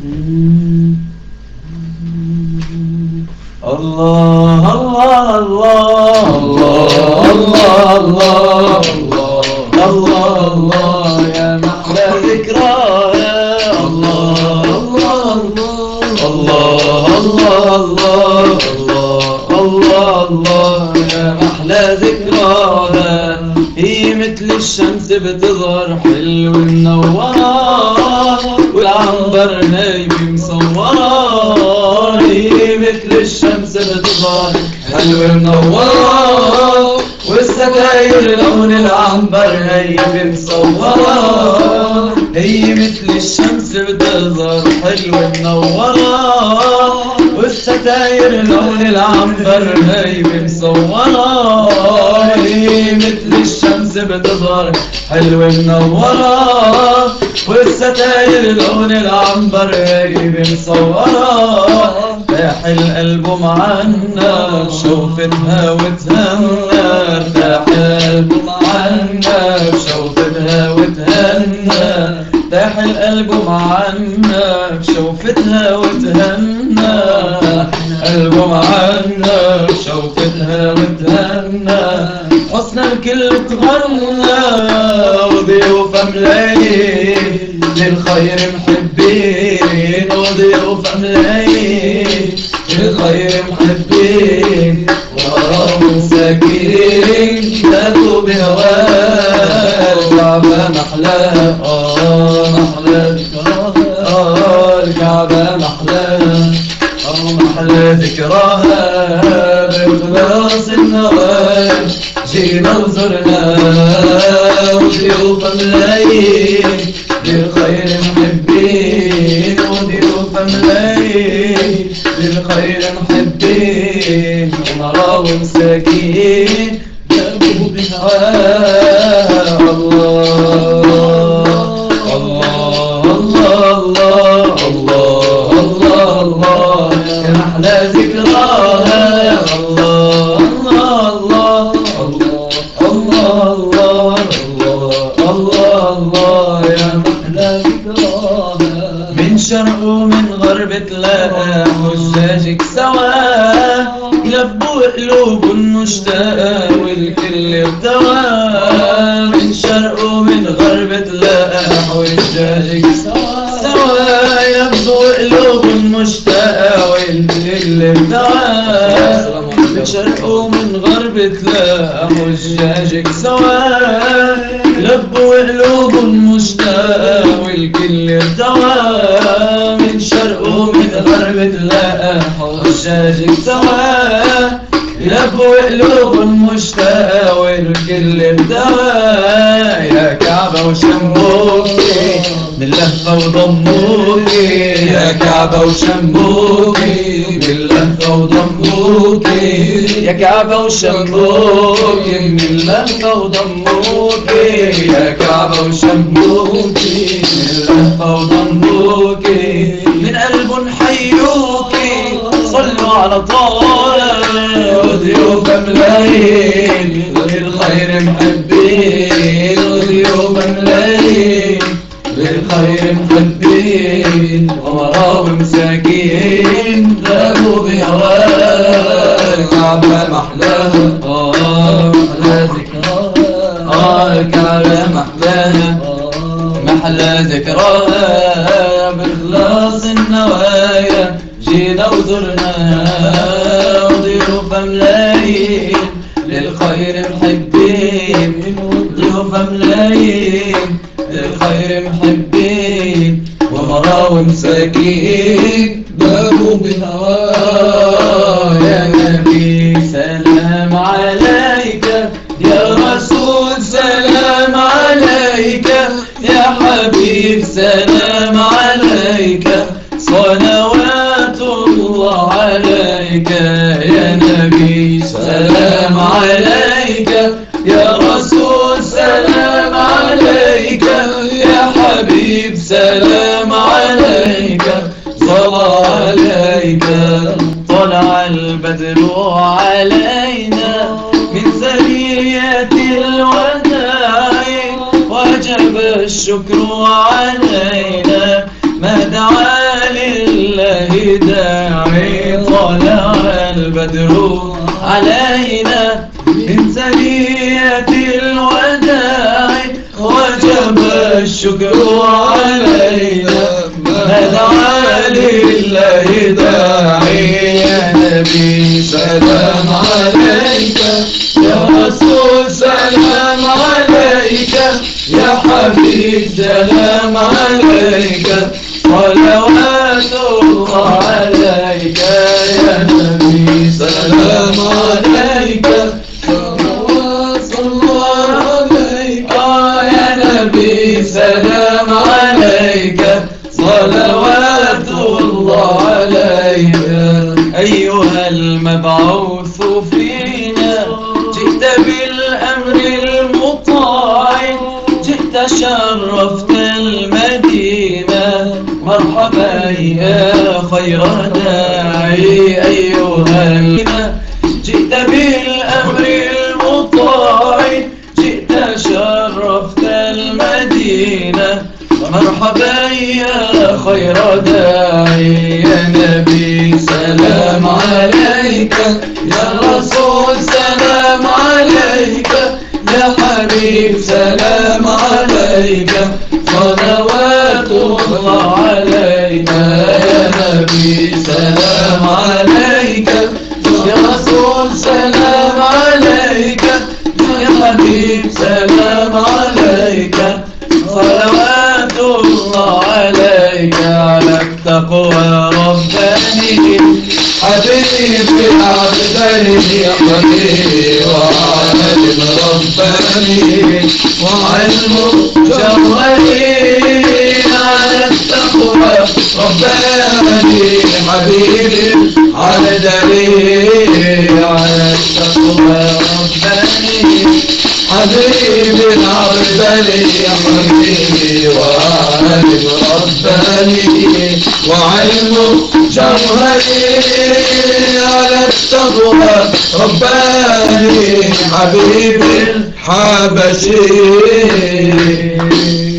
الله الله الله الله الله الله الله الله يا محلى ذكرى الله الله الله الله الله الله الله يا محلى ذكرى هي مثل الشمس بتظهر حلوة منورة والعنبر نايم مصورة هي مثل الشمس بتظهر حلوة منورة والستاير لون العنبر نايم مصورة هي مثل الشمس بتظهر حلوة منورة والستاير لون العنبر نايم مصورة هي مثل الشمس بتظهر حلوة منورة والستاير لون العنبر نايم مصورة فاح القلب معنا بشوفتها وتهنى فاح القلب معنا بشوفتها وتهنى فاح القلب معنا بشوفتها وتهنى قلب معنا بشوفتها وتهنى حسن الكل تغنى وضيوف ملايين للخير محبين وضيوف ملايين للخير محبين وراهم مساكين باتوا بهواه الكعبة محلاها محلى ذكراها الكعبة محلاها محلى ذكراها بإخلاص النوايا جينا وزرنا وضيوف ملايين للخير محبين وضيوف ملايين للخير محبين ومرا ومساكين جابوا بهواها الله الله الله الله الله الله الله يا محلى ذكراها يا الله الله الله الله الله الله الله الله يا محلى ذكراها من شرق ومن غرب تلاقى حجاجك سوا يلبوا قلوب المشتاقة والكل بدوا من شرق ومن غرب تلاقى حجاجك سوا يلبوا قلوب المشتاقة والكل بدوا من شرق ومن غرب تلاقى حجاجك سوا يلبوا قلوب المشتاقة والكل بدوا من شرق ومن غرب تلاقى حجاجك سوا يلبوا قلوب المشتاقة والكل بدوا يا كعبة وشموكي من لهفة وضموكي يا كعبة وشموكي من لهفة وضموكي يا كعبة وشموكي من لهفة وضموكي يا كعبة وشموكي من لهفة وضموكي من قلب حيوكي صلوا على طه وضيوف ملايين للخير محبين وضيوف ملايين للخير محبين ومرا مساكين ذابوا بهواه الكعبة محلاها محلى ذكراها الكعبة محلاها محلى ذكراها بإخلاص النوايا جينا وزرناها وضيوف ملايين للخير محبين وضيوف ملايين للخير محبين ومرا ومساكين بابوا بهواه يا نبي سلام عليك يا رسول سلام عليك يا حبيب سلام عليك صلوات الله عليك يا نبي سلام عليك يا رسول سلام عليك يا حبيب سلام عليك صلى عليك طلع البدر علينا من ثنيات الوداع وجب الشكر علينا ما دعا تحية الوداع وجب الشكر علينا ندعى لله داعي يا نبي سلام عليك يا رسول سلام عليك يا حبيب سلام عليك صلوات الله عليك يا نبي سلام عليك صلوات الله عليك يا نبي سلام عليك صلوات الله عليك أيها المبعوث فينا جئت بالأمر المطاع جئت شرفت المدينة مرحبا يا خير داعي أيها جئت بالأمر المطاع جئت شرفت المدينة مرحبا يا خير داعي يا نبي سلام عليك يا رسول سلام عليك يا حبيب سلام عليك صلوات الله عليك يا نبي سلام عليك يا رسول سلام عليك يا حبيب سلام عليك صلوات الله عليك على التقوى رباني حبيبي عبدالي حبيبي وعالم رباني وعلم جوهري على التقوى رباني حبيبي عبدالي على التقوى رباني حبيبي عبدالي حبيبي وعالم رباني وعلم جوهري على التقوى رباني حبيبي الحبشي.